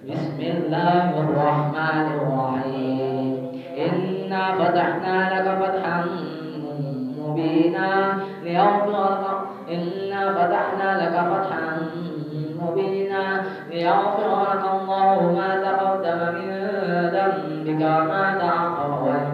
بسم الله الرحمن الرحيم. إنا فتحنا لك فتحا مبينا إنا فتحنا لك فتحا مبينا ليغفر لك الله ما تقدم من ذنبك وما تأخر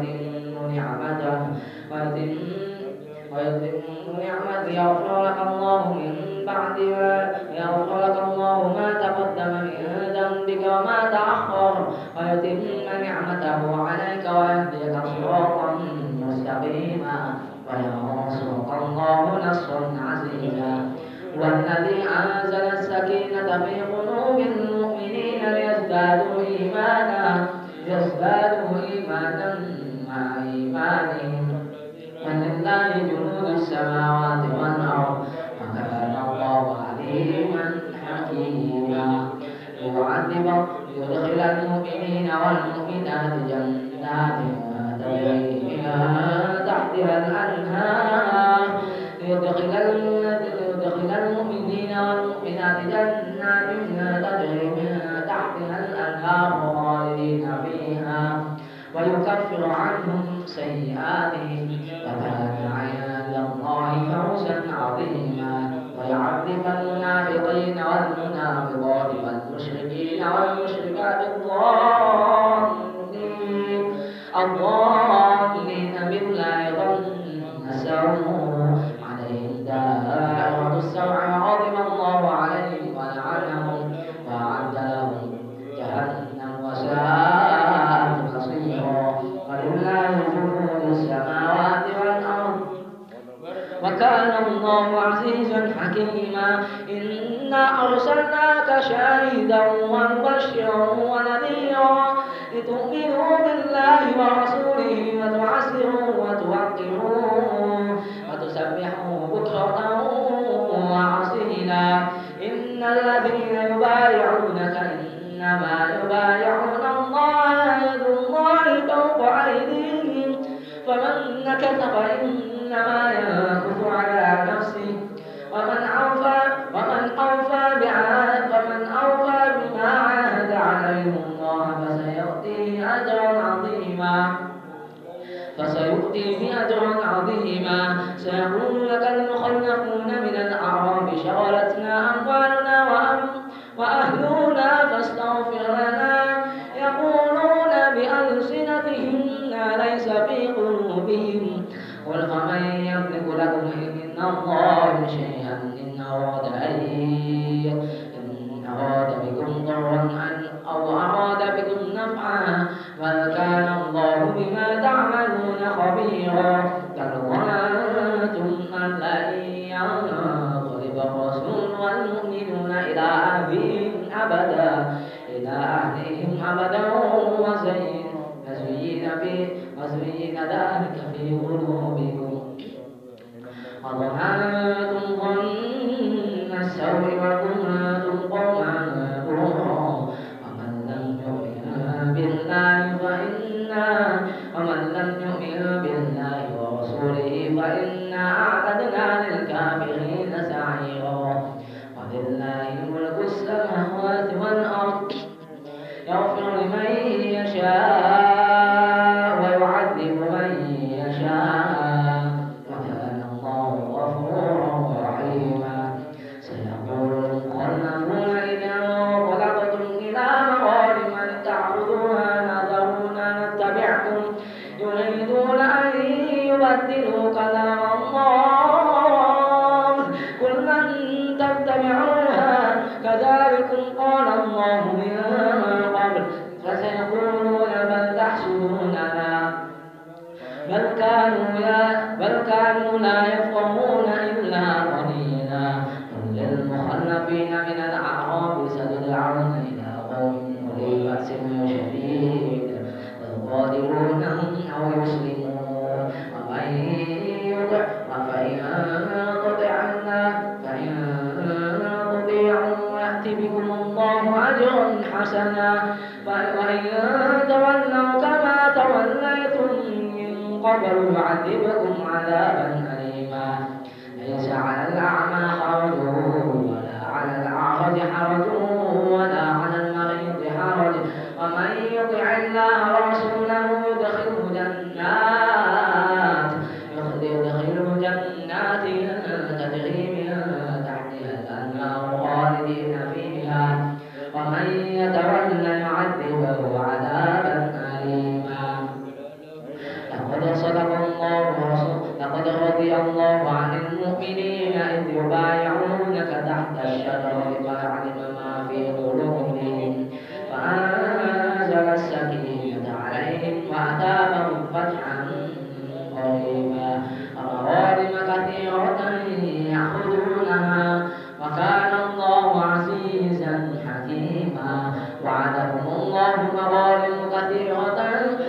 يغفر لك الله من بعد يغفر لك الله ما تقدم من ذنبك وما تأخر ويتم نعمته عليك ويهديك صراطا مستقيما وينصرك الله نصرا عزيزا. والذي أنزل السكينة في قلوب المؤمنين ليزدادوا إيمانا مع إيمانهم ولله جنود السماوات والأرض وكان الله عليما حكيما. ليدخل المؤمنين والمؤمنات جنات تجري من تحتها الأنهار ليدخل المؤمنين والمؤمنات جنات تجري من تحتها الأنهار خالدين فيها ويكفر عنهم سيئاتهم وكان عند الله فوزا عظيما. ويعذب المنافقين والمنافقات والمشركين والمشركات الظانين بالله ظن السوء عليهم دائرة السوء وغضب الله عليهم ولعنهم وأعد لهم جهنم وساءت مصيرا. ولله جنود السماوات والأرض وكان الله عزيزا حكيما. إنا أرسلناك شاهدا ومبشرا ونذيرا لتؤمنوا بالله ورسوله وتعزروه وتوقروه وتسبحوه بكرة وأصيلا. إن الذين يبايعونك إنما يبايعون الله يد الله فوق أيديهم فمن نكث فإنما ينكث على نفسه ومن أوفى بما عاهد عليه الله فسيؤتيه أجرا عظيما. سيقول لك المخلفون من الأعراب شغلتنا أموالنا وأهلنا فاستغفر لنا يقولون بألسنتهم ما ليس في قلوبهم قل فمن يملك لكم من الله شيئا إن أراد بكم ضرا أو أراد بكم نفعا بل كان الله بما تعملون خبيرا. بل ظننتم أن لن ينقلب الرسول والمؤمنون إلى أهلهم أبدا وزين ذلك في قلوبكم وظننتم ظن السوء وكنتم قوما بورا. ومن لم يؤمن بالله ورسوله فإنا أعتدنا للكافرين سعيرا. ولله ملك السماوات والأرض يغفر لمن يشاء ويعذب من يشاء وكان الله غفورا رحيما. سيقول المخلفون إذا انطلقتم إلى مغانم تعبدونها نذرنا نتبعكم يريدون أن يبدلوا كلام الله قل لن تتبعوها كذلكم قال الله من قبل فسيقولون بل تحسدوننا بل كانوا لا يفقهون إلا قليلا. قل للمخلفين من الأعراب ستدعون إلى قوم أولي بأس شديد فيقاتلونهم أو يسلمون فإن تطيعوا يأتي بكم الله أجرا حسنا. وإن تولوا كما توليتم من قبل يعذبكم عذابا أليما. ليس على الأعمى حرج ولا على الأعرج حرج ولا على المريض حرج ومن يتولى يعذبه عذابا أليما. لقد رضي الله عن المؤمنين إذ يبايعونك تحت الشجرة فيعلم ما في قلوبهم فأنزل السكينة عليهم وأثابهم فتحا قريبا ومغانم كثيرة يأخذونها وكان الله عزيزا حكيما. وعدكم الله مغانم كثيرة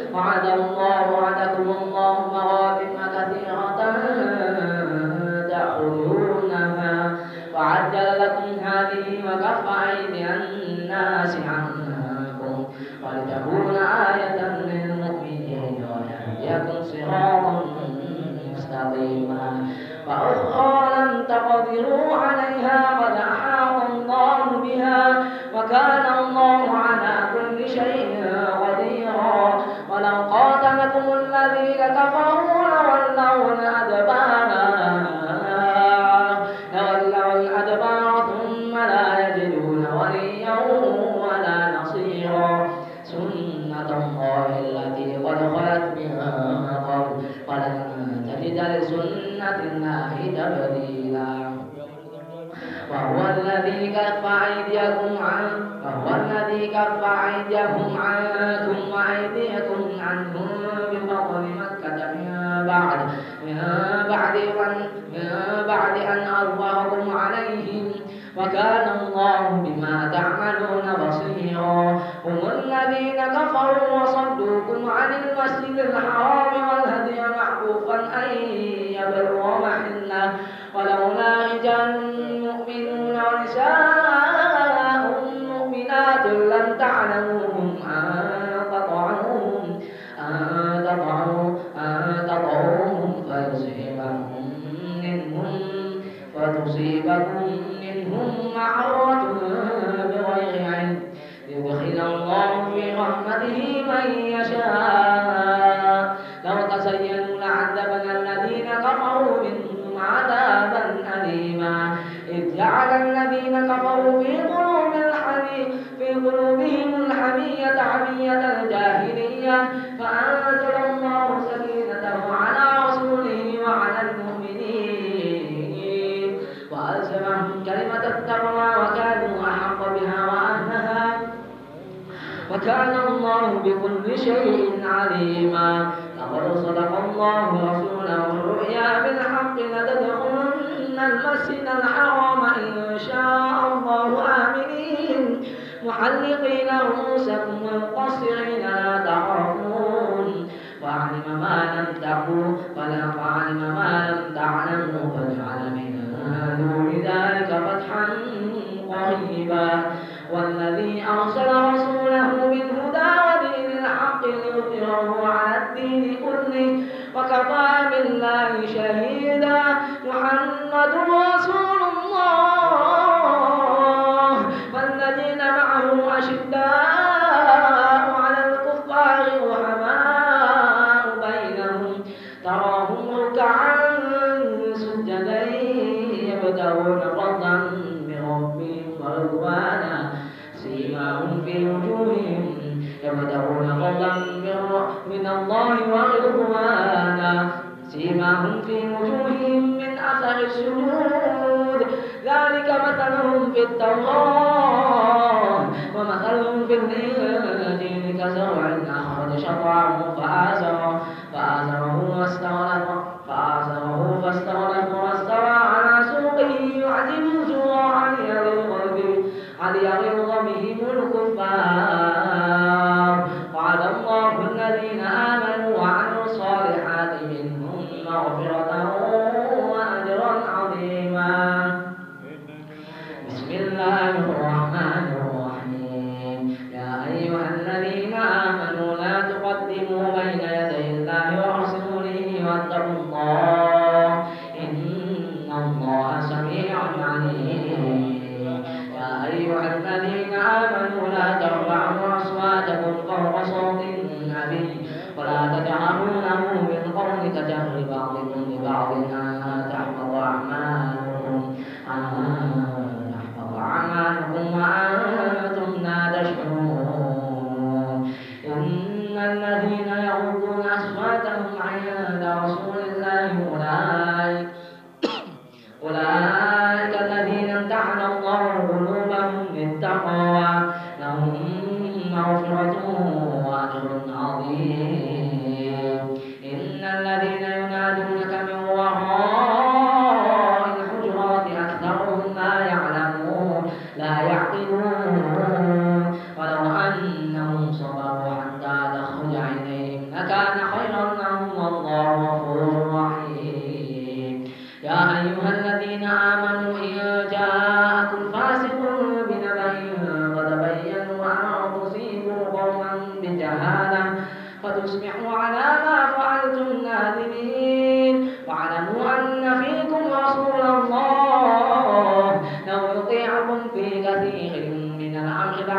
تأخذونها وعجل لكم هذه وكف أيدي الناس عنكم ولتكون آية للمؤمنين ويهديكم صراطا مستقيما. وأخرى لم تقدروا عليها قد أحاط الله بها وكان الله على كل شيء قديرا. ولو قاتلكم الذين كفروا لولوا الأدبار ثم لا يجدون وليا ولا نصيرا. سنة الله التي قد خلت من قبل ولن تجد لسنة الله تبديلا. وهو الذي كف أيديكم عنكم وأيديكم عنهم ببطن مكة من بعد أن أظهركم عليهم وكان الله بما تعملون بصيرا. هم الذين كفروا وصدوكم عن المسجد الحرام والهدي معكوفا أن يبلغ محله ولولا رجال مؤمنون ونساء مؤمنات لم تعلموهم أن تطعوهم فتصيبكم منهم معرة بغير علم يدخل الله في رحمته من يشاء. لو تزينوا لعذبنا الذين كفروا منهم عذابا أليما. إذ جعل الذين كفروا في قلوبهم الحمية حمية الجاهلية فأنزل الله سكينته على رسوله وعلى المؤمنين وألزمهم كلمة التقوى وكانوا أحق بها وأهلها وكان الله بكل شيء عليما. لقد صدق الله رسوله الرؤيا بالحق لتدخلن المسجد الحرام إن شاء الله آمنين محلقين رؤوسكم ومقصرين لا تخافون وعلم ما لم تعلموا فجعل من دون ذلك فتحا قريبا. والذي أرسل رسوله بالهدى ودين الحق ليظهره على الدين كله وكفى بالله شهيدا. محمد رسول الله والذين معه أشداء على الكفار رحماء بينهم تراهم ركعا سجدا يبتغون فضلا من ربهم ورضوانا سيماهم في وجوههم يبتغون فضلا من الله ورضوانا سيماهم في وجوههم من أثر السجود ذلك مثلهم في التوراة ومثلهم في الإنجيل كزرع أخرج شطأه فآزره فاستغلظ واستوى على سوقه يعجب الزراع ليغيظ بهم الكفار. وعد الله الذين آمنوا وعملوا الصالحات منهم مغفرة وأجرا عظيما. بسم الله الرحمن الرحيم. يا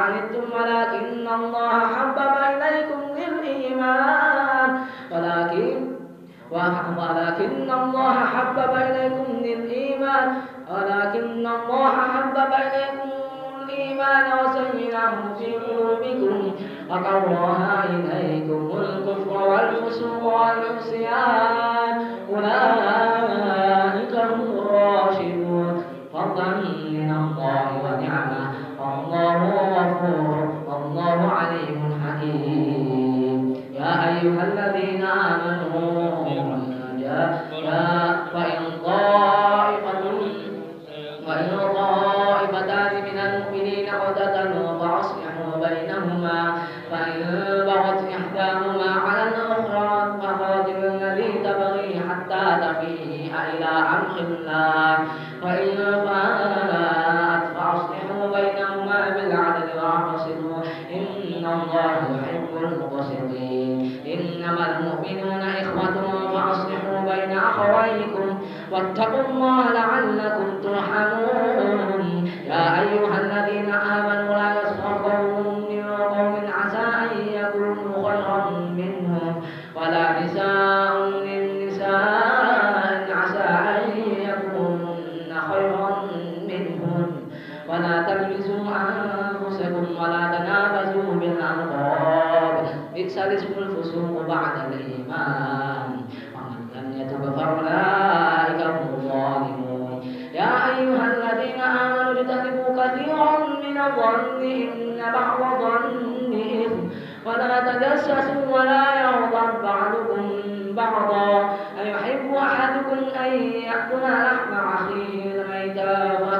عنتم ولكن الله حبب إليكم الإيمان ولكن الله حبب إليكم الإيمان وزينه في قلوبكم وكره إليكم الكفر والفسوق والعصيان أولئك هم الراشدون فضلا من الله ونعمة والله غفور والله عليم حكيم. يا أيها الذين آمنوا وإن طائفتان من المؤمنين اقتتلوا فأصلحوا بينهما فإن بغت إحداهما على الأخرى فقاتلوا الذي تبغي حتى تفيء إلى أمر الله فإن فاءت فأصلحوا بينهما بالعدل واقسطوا إن الله يحب المقسطين. إنما المؤمنون إخوة فأصلحوا بين أخويكم واتقوا الله لعلكم ترحمون. يا أيها الذين آمنوا لا يسخر قوم من قوم عسى أن يكونوا خيرا منهم ولا نساء من نساء عسى أن يكونن خيرا منهم ولا تلمزوا أنفسكم ولا تنابزوا بالألقاب بئس الاسم الفسوق بعد الإيمان ومن لم يتب فأولئك هم الظالمون. يا أيها الذين آمنوا اجتنبوا كثيرا من الظن إن بعض الظن إثم ولا تجسسوا ولا يغضب بعضكم بعضا أيحب أحدكم أن يأكل لحم أخيه ميتا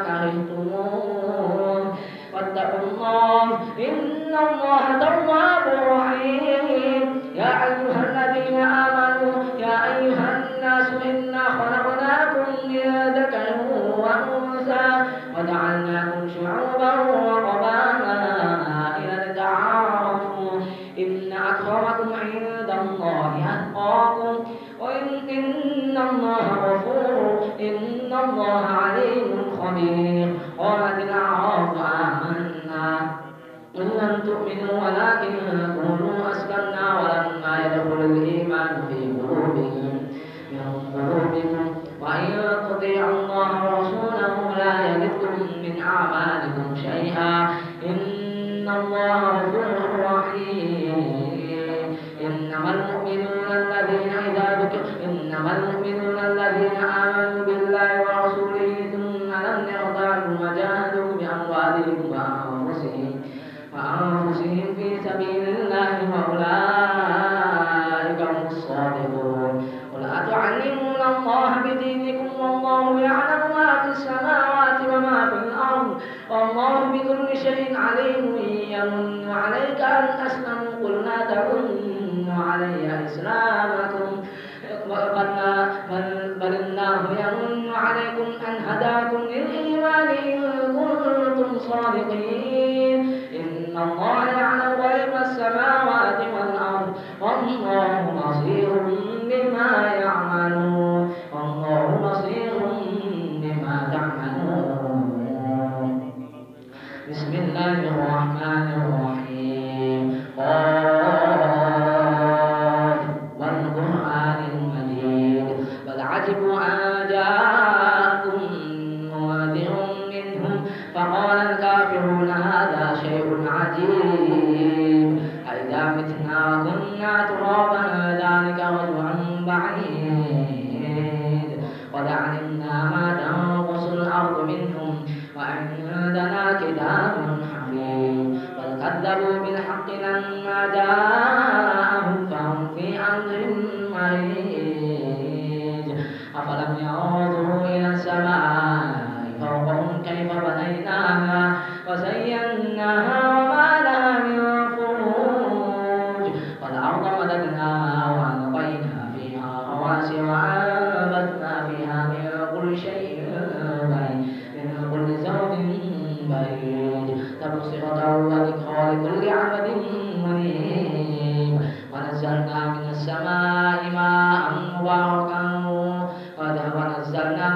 فكرهتموه واتقوا الله إن الله تواب رحيم. يا أيها الذين آمنوا يا أيها الناس إنا خلقناكم من ذكر وأنثى وجعلناكم شعوبا وقبائل لتعارفوا إن أكرمكم عند الله أتقاكم إن الله غفور إن الله عليم خبير. قالت الأعراف آمنا قل لم تؤمنوا ولكن قولوا أسلمنا ولما يدخل الإيمان في قلوبكم وإن تطيعوا الله ورسوله لا يلدكم من أعمالكم شيئا إن الله غفور رحيم. إنما المؤمنون الذين آمنوا بالله ورسوله ثم لم يرتابوا وجاهدوا بأموالهم وأنفسهم في سبيل الله وأولئك هم الصادقون. قل أتعلمون الله بدينكم والله يعلم ما في السماوات وما في الأرض والله بكل شيء عليم. يمن عليك أن أسلموا قل لا تمنوا علي إسلامكم بل الله يمن عليكم أن هداكم للإيمان إن كنتم صادقين. إن الله يعلم غيب السماوات والأرض والله بصير بما يعملون والله بصير بما تعملون. بسم الله الرحمن الرحيم. والقرآن المجيد بل عجبوا أن جاءكم منذر منهم فقال الكافرون هذا شيء عجيب أئذا متنا وكنا ترابا ذلك رجع بعيد قد علمنا ما تنقص الأرض منهم وعندنا كتاب حفيظ بل كذبوا بالحق لما جاءهم فهم في أمر مريج أفلم ينظروا إلى السماء فوقهم كيف بنيناها وزيناها وما لها من فروج والأرض مددناها وألقينا فيها رواسي وأنبتنا فيها من كل شيء من كل زوج بهيج تبصرة وذكرى لكل عبد منيب ونزلنا من السماء ماء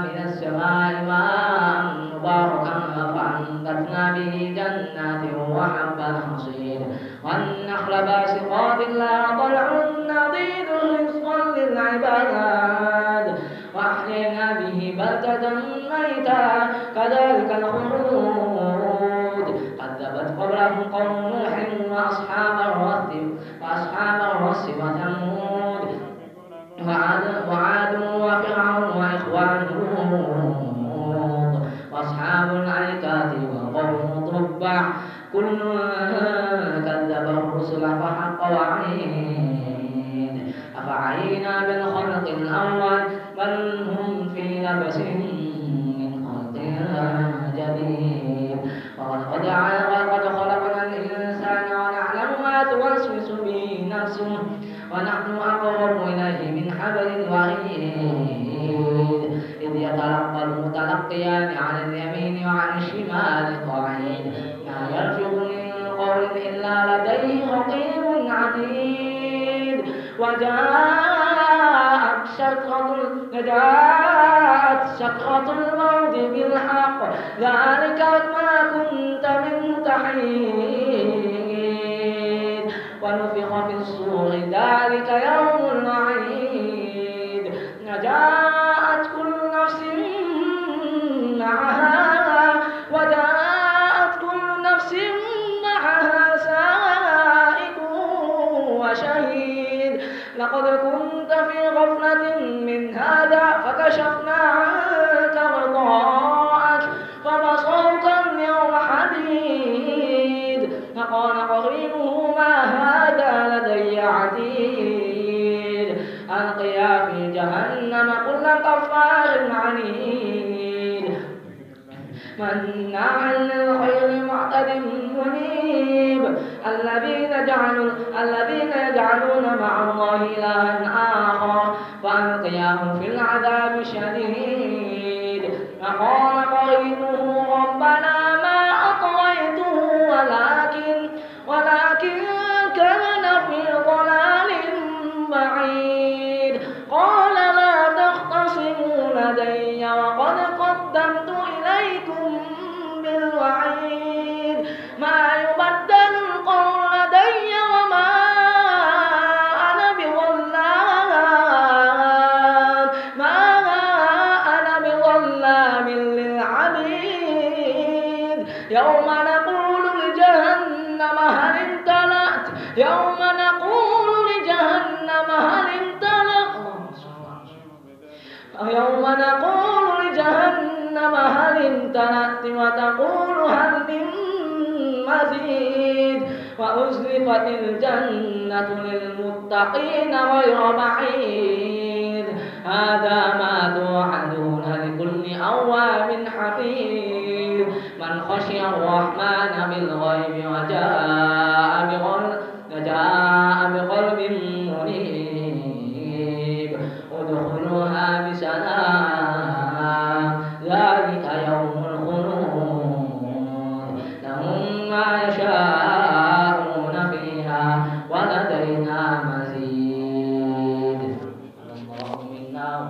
مباركا فأنبتنا به جنات حبا حصيد والنخل باسقات لها طلع نضيد رزقا للعباد وأحيينا به بلدة ميتا كذلك الخلود كذبت قبلهم قوم نوح وأصحاب الرس وثمود وعاد وفرعون وإخوان لوط وأصحاب الأيكة وقوم تبع كل كذب الرسل فحق وعيد أفعينا بالخلق الأول بل هم في لبس من خلق جديد ولقد خلقنا الإنسان ونعلم ما توسوس به نفسه ونحن أقرب إليه من حبل الوريد إذ يتلقى المتلقيان عن اليمين وعن الشمال قعيد ما يلفظ من قول إلا لديه رقيب عتيد وجاءت سكرة الموت بالحق ذلك ما كنت منه تحيد ونفخ في الصور ذلك يوم الوعيد وجاءت كل نفس معها سائق وشهيد لقد كنت في غفلة من هذا فكشفنا عنك غطاءك فبصرك اليوم حديد فقال قرينه ما هذا لدي عتيد ألقيا في جهنم كل كفار عنيد مناع للخير معتد منيب الذين يجعلون مع الله إلها آخر فألقياه في العذاب الشديد فقال قرينه ربنا ما أطغيته ولكن كان في ضلال بعيد قال لا تختصموا لدي وقد قدمت إليكم بالوعيد ما يبدل القول لدي وما أنا بظلام للعبيد يوم نقول لجهنم هل امتلأت وتقول هل من مزيد وأزلفت الجنة للمتقين غير بعيد هذا ما توعدون لكل أواب حفيظ من خشي الرحمن بالغيب وجاء